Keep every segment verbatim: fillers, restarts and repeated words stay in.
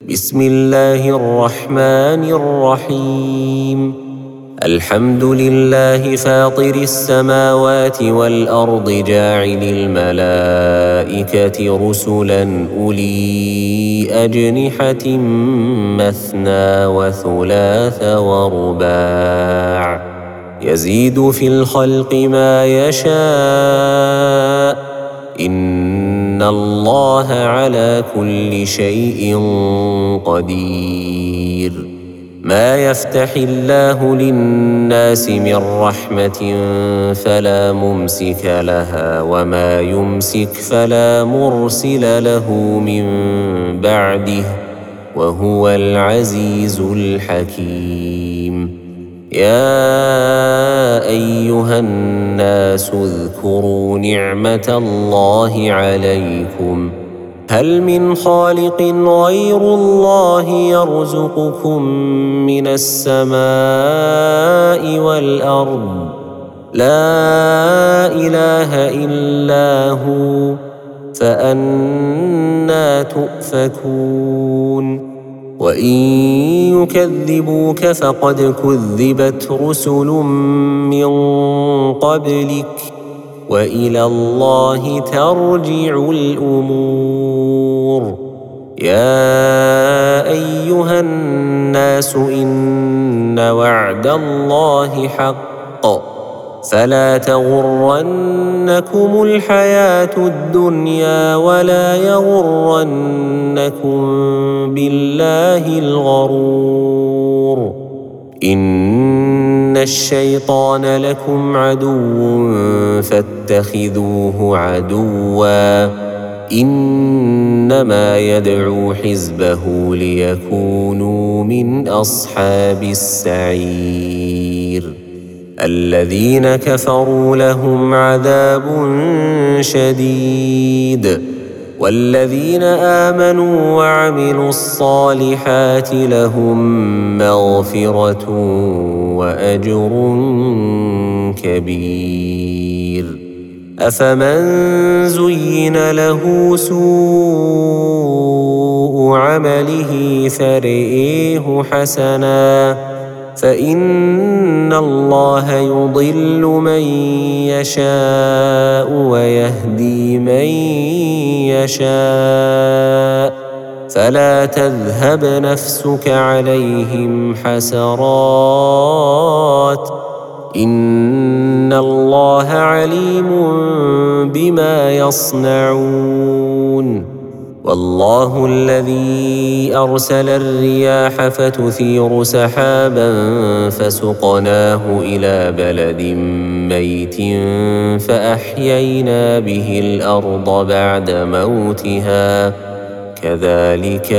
بسم الله الرحمن الرحيم الحمد لله فاطر السماوات والأرض جاعل الملائكة رسلا أولي أجنحة مثنى وثلاث ورباع يزيد في الخلق ما يشاء إن الله على كل شيء قدير ما يفتح الله للناس من رحمة فلا ممسك لها وما يمسك فلا مرسل له من بعده وهو العزيز الحكيم يا أيها الناس اذكروا نعمة الله عليكم هل من خالق غير الله يرزقكم من السماء والأرض لا إله إلا هو فأنى تؤفكون وإن يكذبوك فقد كذبت رسل من قبلك وإلى الله ترجع الأمور يا أيها الناس إن وعد الله حق فلا تغرنكم الحياة الدنيا ولا يغرنكم بالله الغرور إن الشيطان لكم عدو فاتخذوه عدوا إنما يدعو حزبه ليكونوا من أصحاب السعير الذين كفروا لهم عذاب شديد والذين آمنوا وعملوا الصالحات لهم مغفرة وأجر كبير أفمن زين له سوء عمله فرئيه حسناً فإن الله يضل من يشاء ويهدي من يشاء فلا تذهب نفسك عليهم حسرات إن الله عليم بما يصنعون والله الذي أرسل الرياح فتثير سحابا فسقناه إلى بلد ميت فأحيينا به الأرض بعد موتها كذلك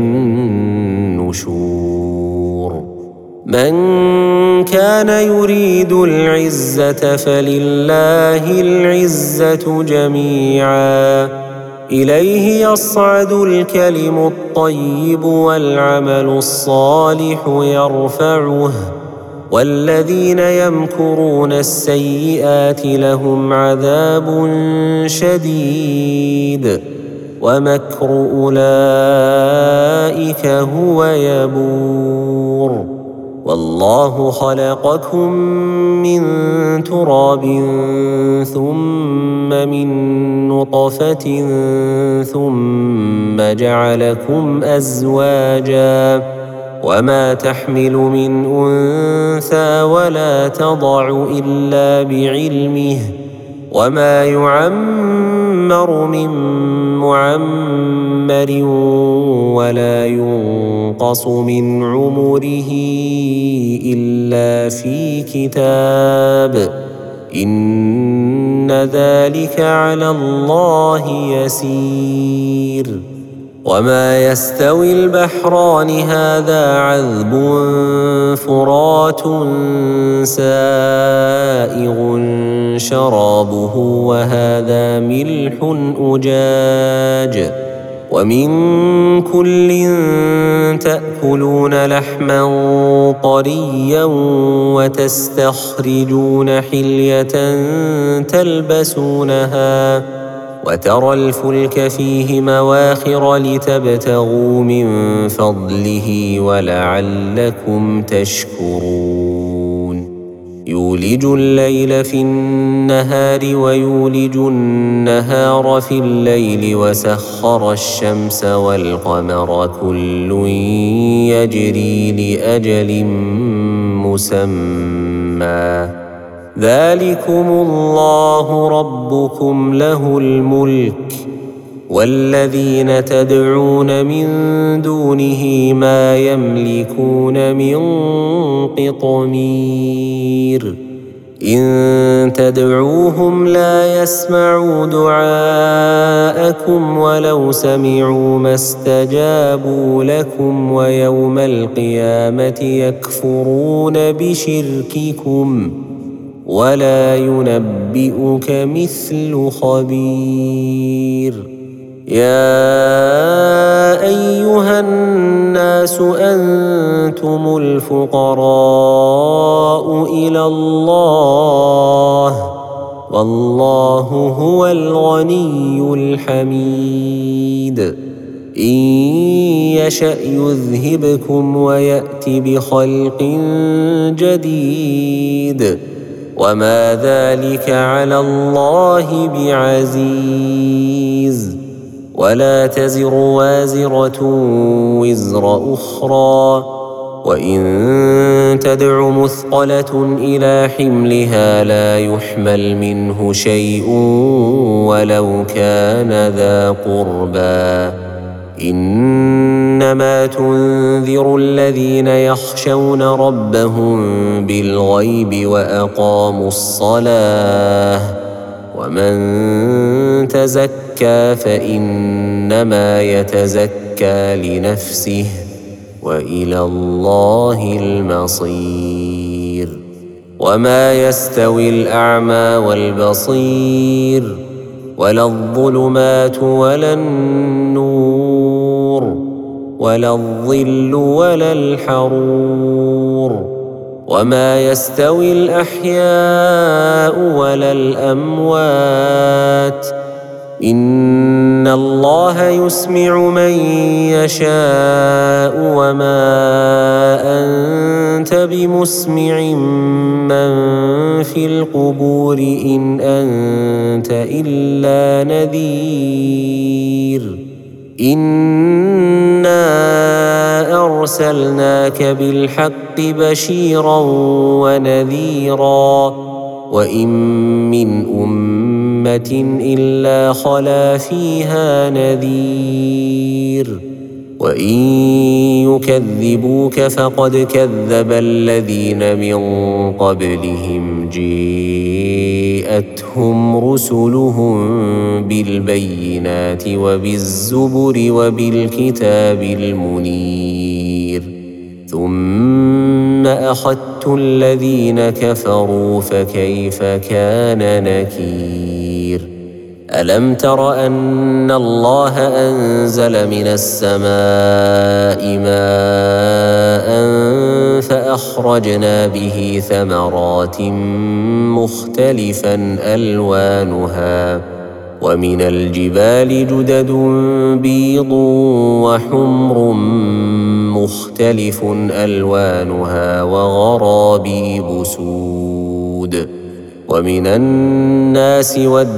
النشور من كان يريد العزة فلله العزة جميعا إليه يصعد الكلم الطيب والعمل الصالح يرفعه والذين يمكرون السيئات لهم عذاب شديد ومكر أولئك هو يبور والله خلقكم من تراب ثم من نطفة ثم جعلكم أزواجا وما تحمل من أنثى ولا تضع إلا بعلمه وما يعمر من معمر ولا ينقص من عمره إلا في كتاب إن ذلك على الله يسير وما يستوي البحران هذا عذب فرات سائغ شرابه وهذا ملح أجاج ومن كل تأكلون لحما طريا وتستخرجون حلية تلبسونها وترى الفلك فيه مواخر لتبتغوا من فضله ولعلكم تشكرون يولج الليل في النهار ويولج النهار في الليل وسخر الشمس والقمر كل يجري لأجل مسمى ذلكم الله ربكم له الملك والذين تدعون من دونه ما يملكون من قطمير إن تدعوهم لا يسمعوا دعاءكم ولو سمعوا ما استجابوا لكم ويوم القيامة يكفرون بشرككم ولا ينبئك مثل خبير يا أيها الناس أنتم الفقراء إلى الله والله هو الغني الحميد إن يشأ يذهبكم ويأت بخلق جديد وما ذلك على الله بعزيز ولا تزر وازرة وزر أخرى وإن تدع مثقلة إلى حملها لا يحمل منه شيء ولو كان ذا قربى إنما تنذر الذين يخشون ربهم بالغيب وأقاموا الصلاة ومن تزكى فإنما يتزكى لنفسه وإلى الله المصير وما يستوي الأعمى والبصير ولا الظلمات ولا النور ولا الظل ولا الحرور وما يستوي الأحياء ولا الأموات إن الله يسمع من يشاء وما أنت بمسمع من في القبور إن أنت إلا نذير إنا أرسلناك بالحق بشيرا ونذيرا وإن من أمة إلا خلا فيها نذير وإن يكذبوك فقد كذب الذين من قبلهم جاءتهم رسلهم بالبينات وبالزبر وبالكتاب المنير ثم أخذت الذين كفروا فكيف كان نكير ألم تر أن الله أنزل من السماء ماء فأخرجنا به ثمرات مختلفا ألوانها ومن الجبال جدد بيض وحمر مختلف ألوانها وغرابيب سود ومن الناس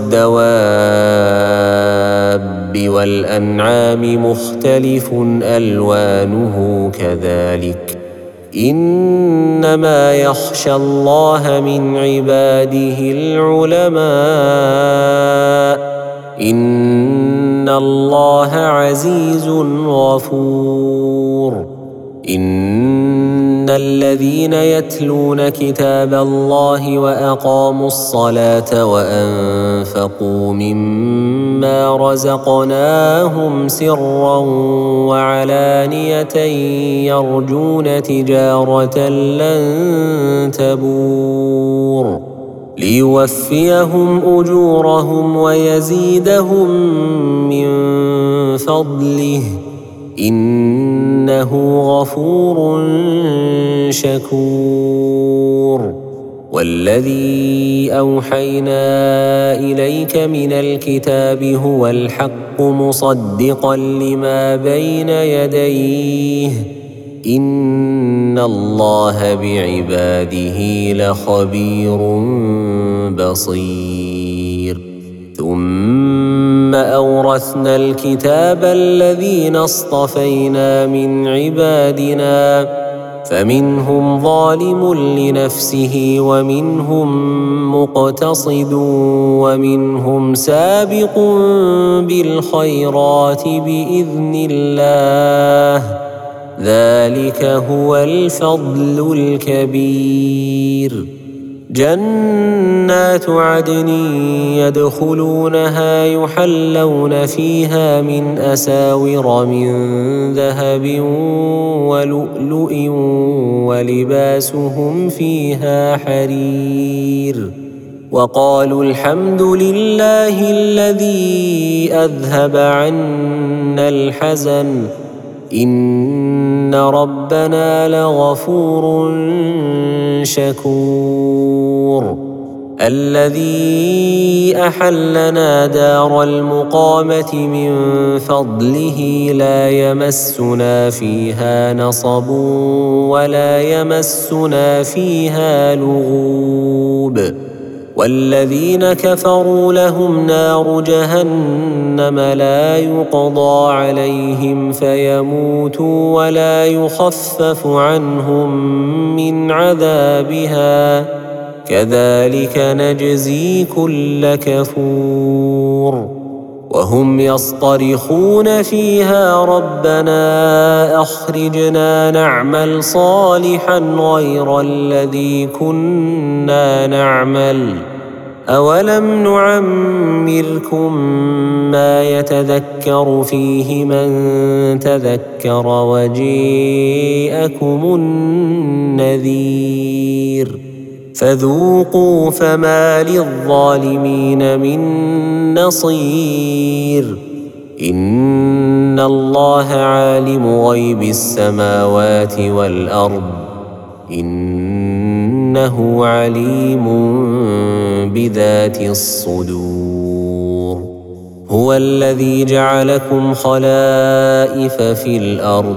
والدواب والأنعام مختلف ألوانه كذلك إنما يخشى الله من عباده العلماء إن الله عزيز غفور إن الذين يتلون كتاب الله وأقاموا الصلاة وأنفقوا مما رزقناهم سرا وعلانية يرجون تجارة لن تبور ليوفيهم أجورهم ويزيدهم من فضله إنه غفور شكور والذي أوحينا إليك من الكتاب هو الحق مصدقا لما بين يديه إن الله بعباده لخبير بصير ثم أورثنا الكتاب الذين اصطفينا من عبادنا فمنهم ظالم لنفسه ومنهم مقتصد ومنهم سابق بالخيرات بإذن الله ذلك هو الفضل الكبير جنات عدن يدخلونها يحلون فيها من أساور من ذهب ولؤلؤ ولباسهم فيها حرير وقالوا الحمد لله الذي أذهب عنا الحزن إن ربنا لغفور شكور الذي أحلنا دار المقامة من فضله لا يمسنا فيها نصب ولا يمسنا فيها لغوب والذين كفروا لهم نار جهنم لا يقضى عليهم فيموتوا ولا يخفف عنهم من عذابها كذلك نجزي كل كفور وهم يصطرخون فيها ربنا أخرجنا نعمل صالحا غير الذي كنا نعمل أولم نعمركم ما يتذكر فيه من تذكر وجيءكم النذير فذوقوا فما للظالمين من نصير إن الله عالم غيب السماوات والأرض إنه عليم بذات الصدور هو الذي جعلكم خلائف في الأرض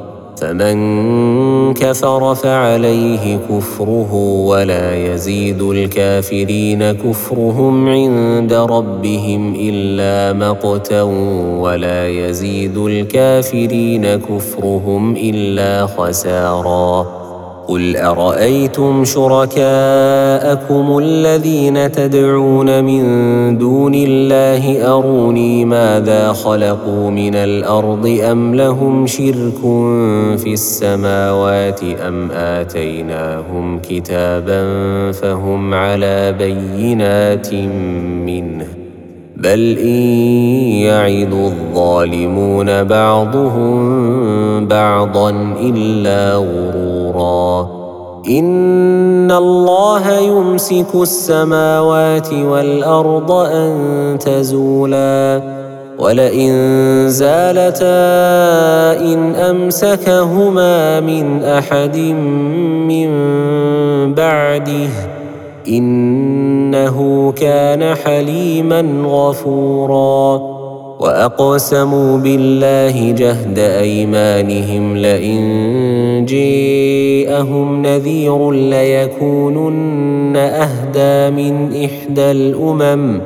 فمن كفر فعليه كفره ولا يزيد الكافرين كفرهم عند ربهم إلا مقتا ولا يزيد الكافرين كفرهم إلا خسارا قل أرأيتم شركاءكم الذين تدعون من دون الله أروني ماذا خلقوا من الأرض أم لهم شرك في السماوات أم آتيناهم كتابا فهم على بينات منه بل إن يعد الظالمون بعضهم بعضا إلا غرورا إن الله يمسك السماوات والأرض أن تزولا ولئن زالتا إن أمسكهما من أحد من بعده إنه كان حليما غفورا وأقسموا بالله جهد أيمانهم لئن جاءهم نذير ليكونن أهدى من إحدى الأمم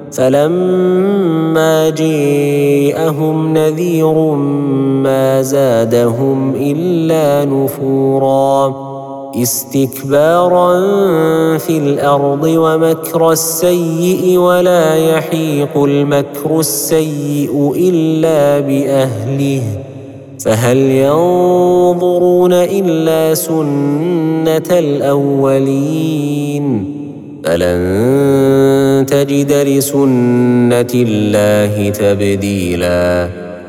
فلما جاءهم نذير ما زادهم إلا نفورا استكبارا في الأرض ومكر السيء ولا يحيق المكر السيء إلا بأهله فهل ينظرون إلا سنة الأولين فلن تجد لسنة الله تبديلا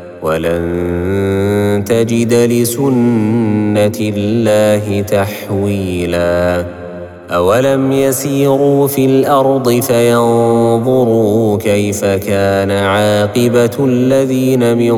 ولن تجد لسنة الله تحويلا أولم يسيروا في الأرض فينظروا كيف كان عاقبة الذين من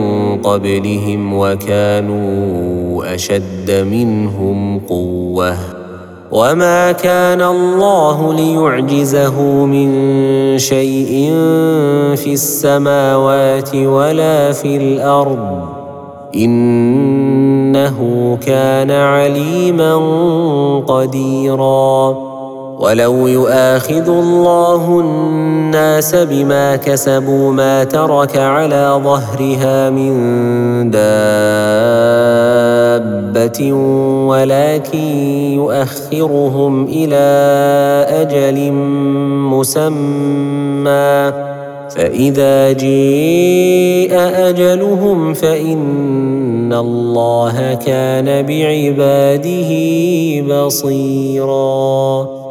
قبلهم وكانوا أشد منهم قوة وما كان الله ليعجزه من شيء في السماوات ولا في الأرض إنه كان عليما قديرا. ولو يؤاخذ الله الناس بما كسبوا ما ترك على ظهرها من دابة ولكن يؤخرهم إلى أجل مسمى فإذا جاء أجلهم فإن الله كان بعباده بصيراً.